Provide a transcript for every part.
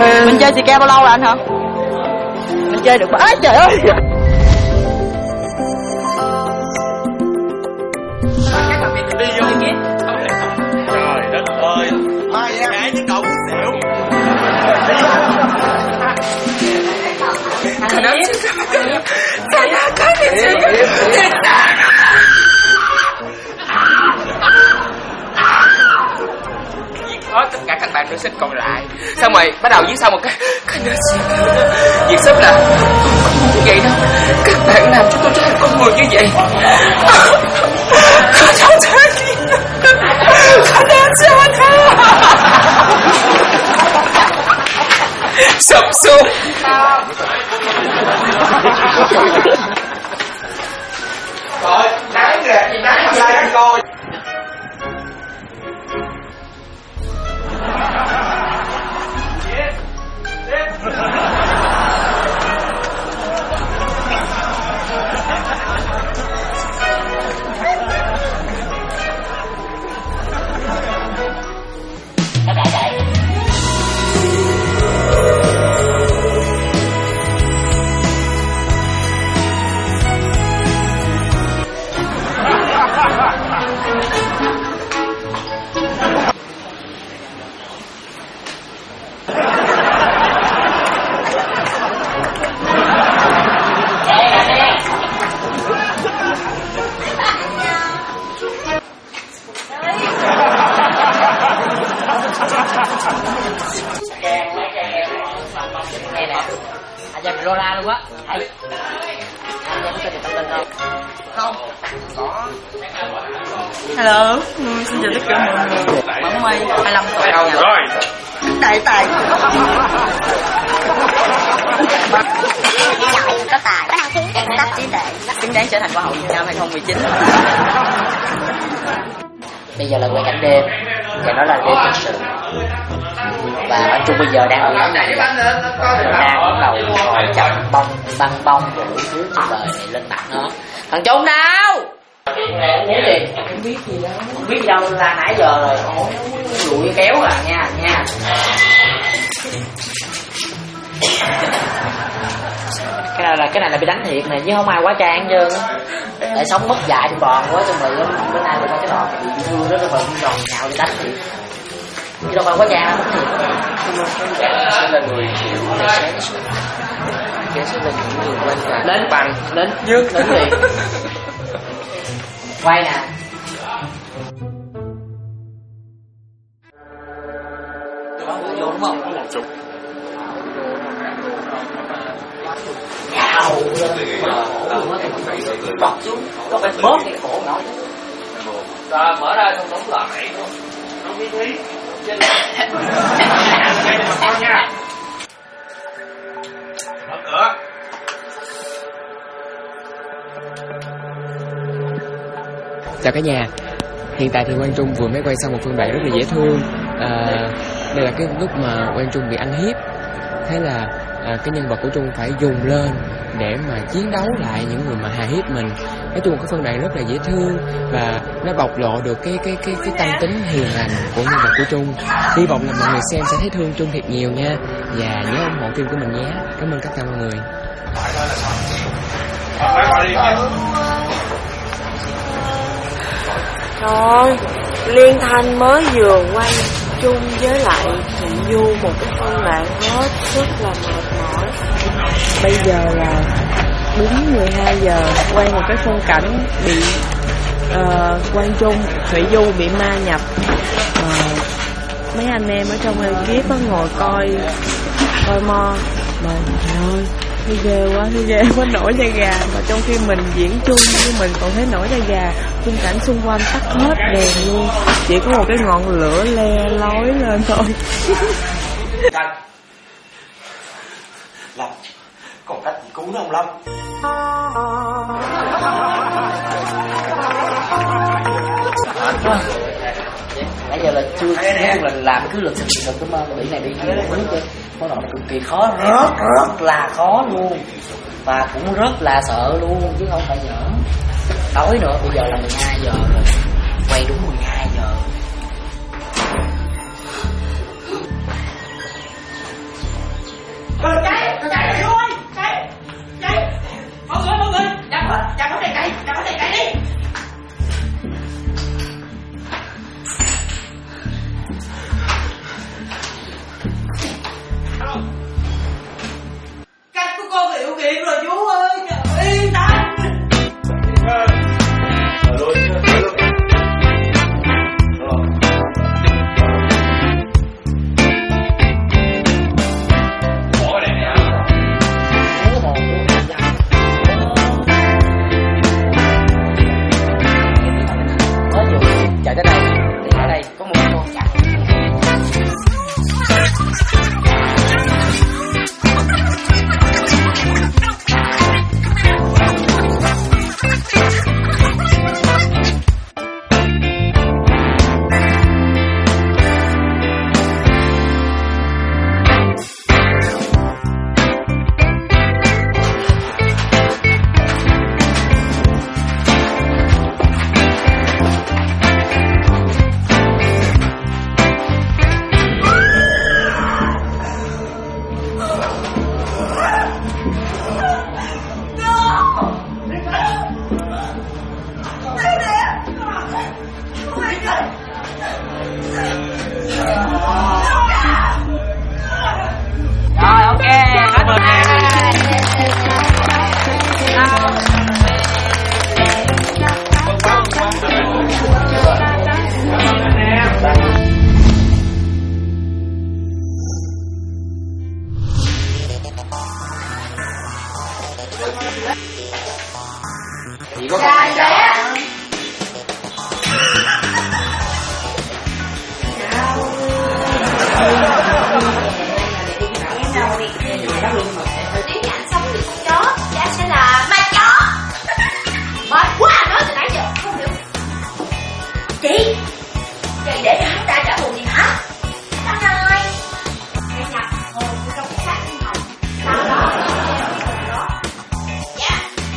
Mình chơi xì ke bao lâu rồi anh hả? Mình chơi được ơi trời ơi. Đi vô trời đất ơi, mai nha mẹ với cậu xỉu. Nó cái gì hết tất cả các bạn nữ sinh còn lại, xong rồi bắt đầu viết sau một cái nó viết sắp là không muốn vậy đâu, các bạn làm cho tôi trở thành con người như vậy. Không thể sụp xuống. Rồi, nắng kìa, nắng mà ra coi. Anh em Lola luôn á. Anh em có tên gì không? Không. Có. Hello, xin chào tất cả mọi người. Bấm quay 25 tuổi Rồi. đại tài. Có tài, có năng khiếu, có trí tuệ, Xứng đáng trở thành Hoa hậu Việt Nam 2019. Bây giờ là quay cảnh đêm, và nó là đêm thực sự. Và anh Trung bây giờ đang ở đang bắt đầu ngồi chồng băng bông của thứ cuộc đời này lên mặt nó. Thằng Trung đâu? Muốn gì? Không biết gì đâu. Không biết gì đâu, ra nãy giờ rồi. Lụi kéo à nha. Cái này là bị đánh thiệt nè, chứ không ai quá trang chứ. Tại sống mất dạy thì bòn quá cho mình. Bữa nay người ta cái đòn bị thương đó, rồi bị đòn nhào đi đánh thiệt. Chứ đâu phải quá trang mất thiệt. Sẽ là người chịu để sáng suốt. Sẽ là những người lên cả Đến bằng đến trước đến liền. Quay nè. Vô đúng không? một chục. Nhào bật xuống, nó phải bóp cái cổ nó. Rồi mở ra xong đóng lại. Không biết thí. Trên con nha. Mở cửa. Chào cả nhà. Hiện tại thì Quang Trung vừa mới quay xong một phân đoạn rất là dễ thương. Đây là cái lúc mà Quang Trung bị ăn hiếp. Thế là cái nhân vật của Trung phải dùng lên để mà chiến đấu lại những người mà hà hiếp mình. Nói chung cái phân đoạn rất là dễ thương và nó bộc lộ được cái tâm tính hiền lành của nhân vật của Trung. Hy vọng là mọi người xem sẽ thấy thương Trung thiệt nhiều nha. Và nhớ ủng hộ phim của mình nhé. Cảm ơn tất cả mọi người. Rồi, Liên Thanh mới vừa quay chung với lại chị Du một cái phân đoạn hết sức là mệt mỏi. Bây giờ là đúng 12 giờ quay một cái phân cảnh bị Quang Trung, Thủy Du bị ma nhập. Mấy anh em ở trong ekip ngồi coi mo mà trời ơi thấy ghê quá nổi da gà. Mà trong khi mình diễn chung nhưng mình còn thấy nổi da gà. Khung cảnh xung quanh tắt hết đèn luôn, chỉ có một cái ngọn lửa le lói lên thôi. Lâm, còn cách gì cứu nó không Lâm? Nãy giờ là chưa là làm cứ lực xịt một cái biển này đi kia nước chứ. Có đoạn cực kỳ khó, rất là khó luôn. Và cũng rất là sợ luôn chứ không phải giỡn. Tối nữa, bây giờ là 12 giờ rồi. Quay đúng 12 giờ. Chỉ có con chó. Nếu nhà anh sống được con chó thì anh sẽ là ma chó. Mệt quá nói từ nãy giờ không hiểu. Chị để cho hắn ta trả thù gì hả? Xong rồi hãy nhập hồn trong cái xác tinh hồn. Sau đó dạ.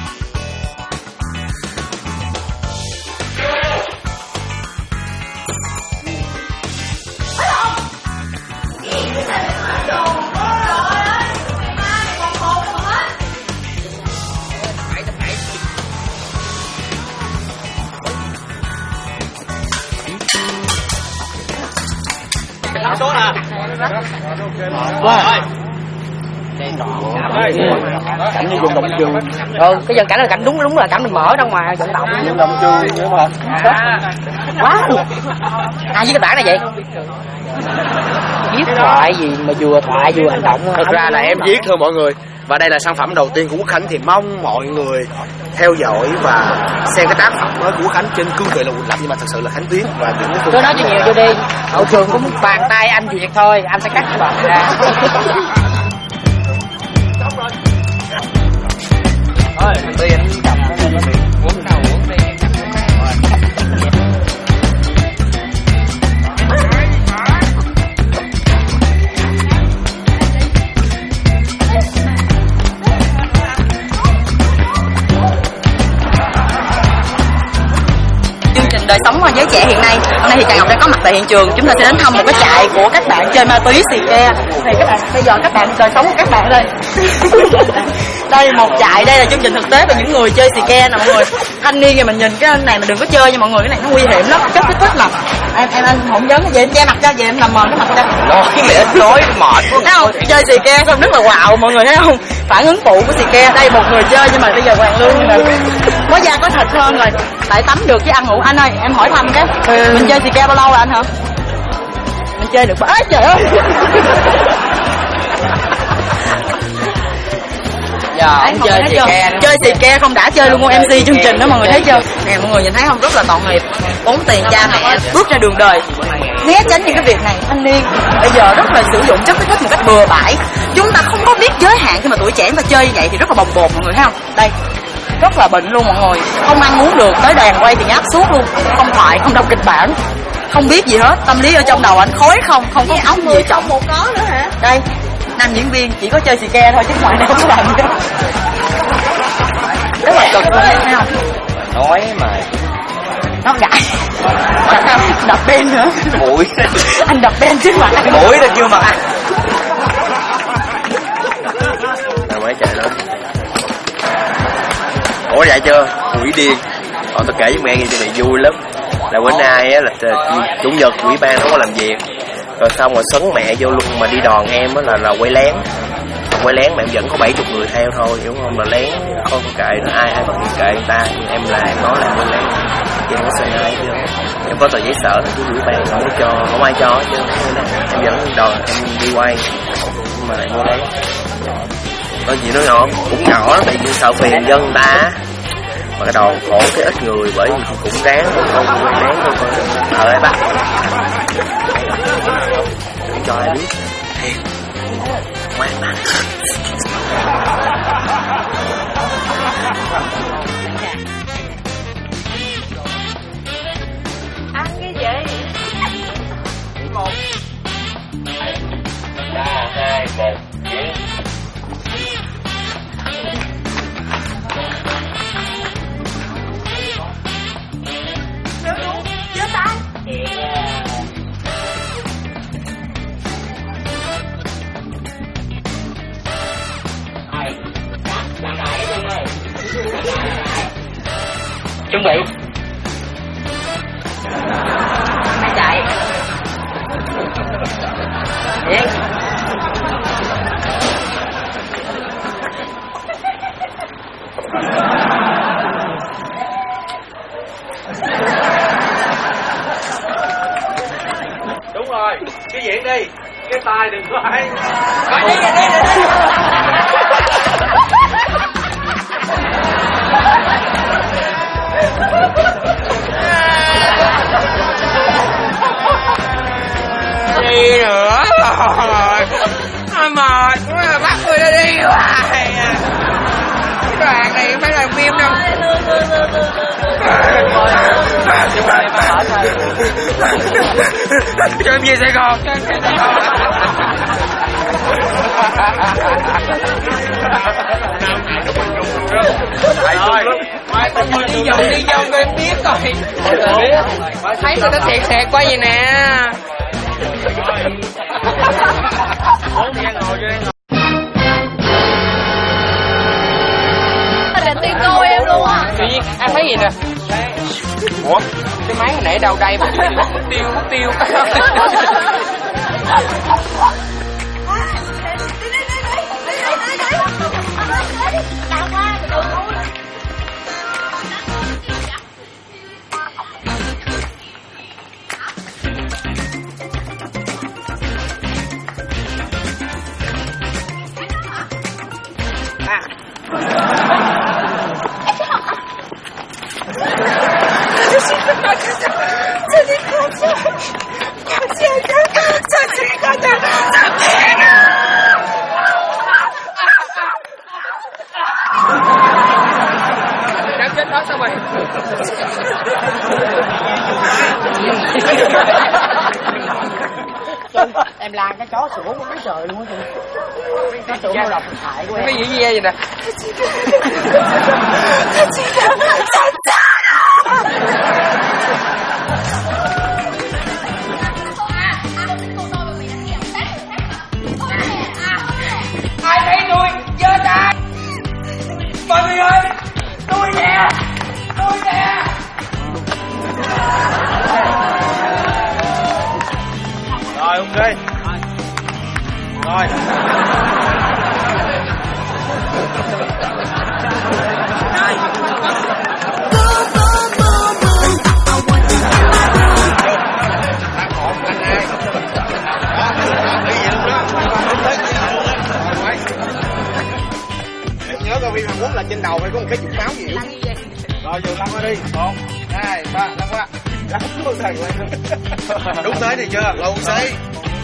Số nè. Wow. Cảnh như vùng động trường. Cái dân cảnh là cảnh đúng là cảnh mình mở ra ngoài vận động. Vùng động trường nữa mà. Quá luôn. Ai viết cái bản này vậy? Viết thoại gì mà vừa thoại vừa hành động. Thật ra là em viết thôi mọi người. Và đây là sản phẩm đầu tiên của Quốc Khánh thì mong mọi người theo dõi và xem cái tác phẩm mới của Quốc Khánh trên cương vị là Quỳnh Lập, nhưng mà thật sự là Khánh Tuyết và những cái cứ nói cho nhiều vô đi. Hậu trường cũng bàn tay anh duyệt thôi, anh sẽ cắt cái đoạn ra. Thôi, tiền cầm uống nào uống đi. Đời sống của giới trẻ hiện nay. Hôm nay thì Trà Ngọc đang có mặt tại hiện trường. Chúng ta sẽ đến thăm một cái trại của các bạn chơi ma túy xì ke. Thì các bạn bây giờ các bạn đời sống của các bạn đây. Đây một trại, đây là chương trình thực tế về những người chơi xì ke nè mọi người. Thanh niên thì mình nhìn cái này mình đừng có chơi nha mọi người, cái này nó nguy hiểm lắm, chất kích thích nè. Anh không nhớ về em che mặt ra, về em làm mờ cái mặt ra. Nói mệt. Thấy không? Chơi xì ke xong rất là wow mọi người thấy không? Phản ứng phụ của xì ke. Đây một người chơi nhưng mà bây giờ Hoàng Lương nè. Có da có thịt hơn rồi. Tại tắm được chứ ăn ngủ. Anh ơi, em hỏi thăm cái. Mình chơi xì ke bao lâu rồi anh hả? Mình chơi được bao... trời ơi. Anh chơi xì ke. Chơi xì ke không đã chơi luôn MC chương trình đó mọi người thấy chưa? Nè mọi người nhìn thấy không? Rất là tội nghiệp. Tốn tiền cha mẹ bước ra đường đời. Né tránh những cái việc này. Thanh niên bây giờ rất là sử dụng chất kích thích một cách bừa bãi. Chúng ta không có biết giới hạn khi mà tuổi trẻ chúng ta chơi như vậy thì rất là bồng bột mọi người thấy không? Đây. Rất là bệnh luôn mọi người. Không ăn uống được, tới đoàn quay thì ngáp suốt luôn. Không thoại, không đọc kịch bản. Không biết gì hết, tâm lý ở trong đầu anh khối không có óc gì trọng. Một có nữa hả? Đây, nam diễn viên chỉ có chơi xì ke thôi chứ ngoài đâu có làm đâu. Rất là cực luôn thấy không? Nói mà Nó gãi. Đập ben nữa. mũi. Anh đập ben trước mặt anh. Mũi lên chưa mà ăn. Rồi mới chạy lên. Ủa dạy chưa? Quỷ điên. Tôi kể với mẹ nghe cho mày vui lắm. Là bữa nay á là chủ nhật ủy ban không có làm việc. Rồi xong rồi sấn mẹ vô luôn mà đi đòn em á là quay lén. Quay lén mà em vẫn có 70 người theo thôi, đúng không? Mà lén không có kệ nó ai có kệ người ta. Em là em nói là quay lén. Chứ không có sợ ai chứ. Em có tờ giấy sở chứ ủy ban không có cho, không ai cho chứ. Em vẫn đòn em đi quay. Mà lại quay lén. Có gì nói nhỏ cũng nhỏ tại vì sợ phiền dân ta. Mà cái đòn khổ cái ít người bởi vì cũng ráng không ráng thôi coi lại bắt đừng cho ai biết thiệt ngoan mà Ăn cái gì? 1 3 2 1 Giơ tay. Chuẩn bị. Mày chạy. Điên. đúng rồi cái diễn đi cái tay đừng có hay bàn này, không phải là phim đâu. Cho em về Sài Gòn. Đi vòng rồi em biết rồi. Thấy người ta xẹt quá vậy nè. Là tiên cô em luôn á. Tự nhiên anh thấy gì nè. Ủa cái máy hồi nãy đâu đây mà mất tiêu. Đang chết đó sao mày? Em la cái chó sủa của trời luôn á chị. Nó tưởng đâu độc hại của em. Cái gì vậy nè? Ai thấy tôi giơ tay. Mọi người ơi, tôi nè. Rồi ok. Rồi. Nhớ coi phim Hàn Quốc là trên đầu phải có một cái cục máu gì. Rồi vừa lăn qua đi. 1, 2, 3, lăn qua. Đúng tới thì chưa? Lâu xí.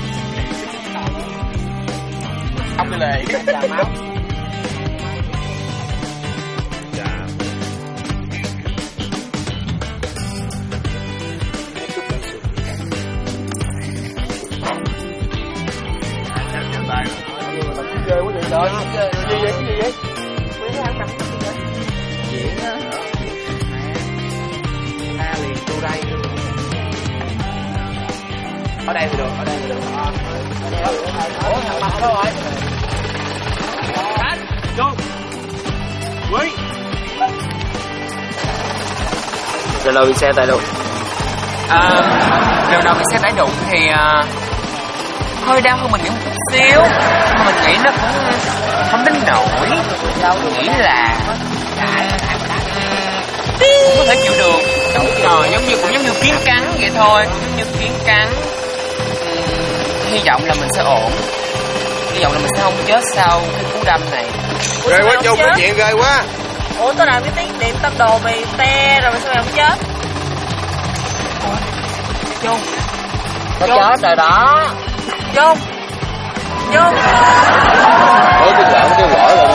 Không cái lề. Chà máu. Chơi quá vậy rồi. Gì vậy? Mấy cái ăn mặc gì vậy? Diễn á. Ta liền vô đây. Ở đây thì được. Ủa, thằng mặt đâu rồi? Đánh, vô. Quý. Lần đầu bị xe tại đụng. Lần đầu bị xe tải đụng thì hơi đau hơn mình nghĩ một chút xíu, nhưng mình nghĩ nó cũng không đến nổi. Mình nghĩ là có thể chịu được. Giống như kiến cắn vậy thôi, giống như kiến cắn. Hy vọng là mình sẽ ổn, hy vọng là mình sẽ không chết sau cái cú đâm này. Ghê quá Trung, cái chuyện ghê quá. Ủa tao làm cái tiếng điện tâm đồ mày te rồi mà sao mày không chết? Chung có chết rồi đó. Chung Ủa cái kêu gọi rồi.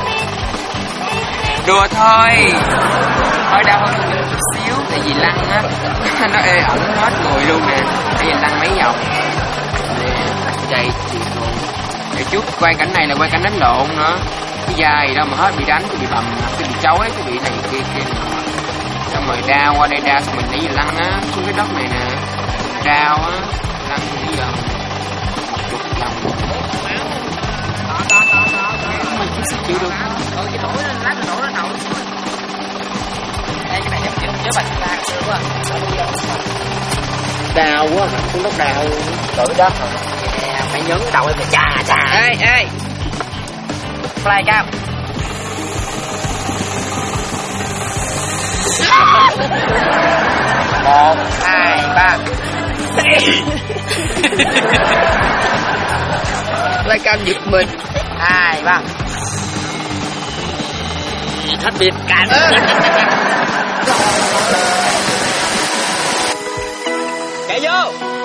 Đùa thôi, hơi đau hơn mình một chút xíu, tại vì lăn á nó ê ẩm hết người luôn nè, tại vì lăn mấy vòng nè, chạy thiệt luôn. Ngày trước quay cảnh này là quay cảnh đánh lộn nữa, cái dài đâu mà hết bị đánh, bị bầm, bị chói, cái bị này kia xong rồi đau qua đây đau, xong mình nãy giờ lăn á xuống cái đất này nè, đau á, lăn mấy vòng, một chục vòng. Mình chỉ sẽ chịu được thôi. Cái nổi lên, lát nổi lên nổi. Đây, cái này em chịu không nhớ bạch ra được quá. Đau quá, xuống đất đau. Đổi đất rồi. Nè, phải nhấn cái đầu em là chà. Ê. Fly cao. Một, hai, ba. Fly cao giật mình. 2, 3. Hết biệt cảnh. Chạy vô.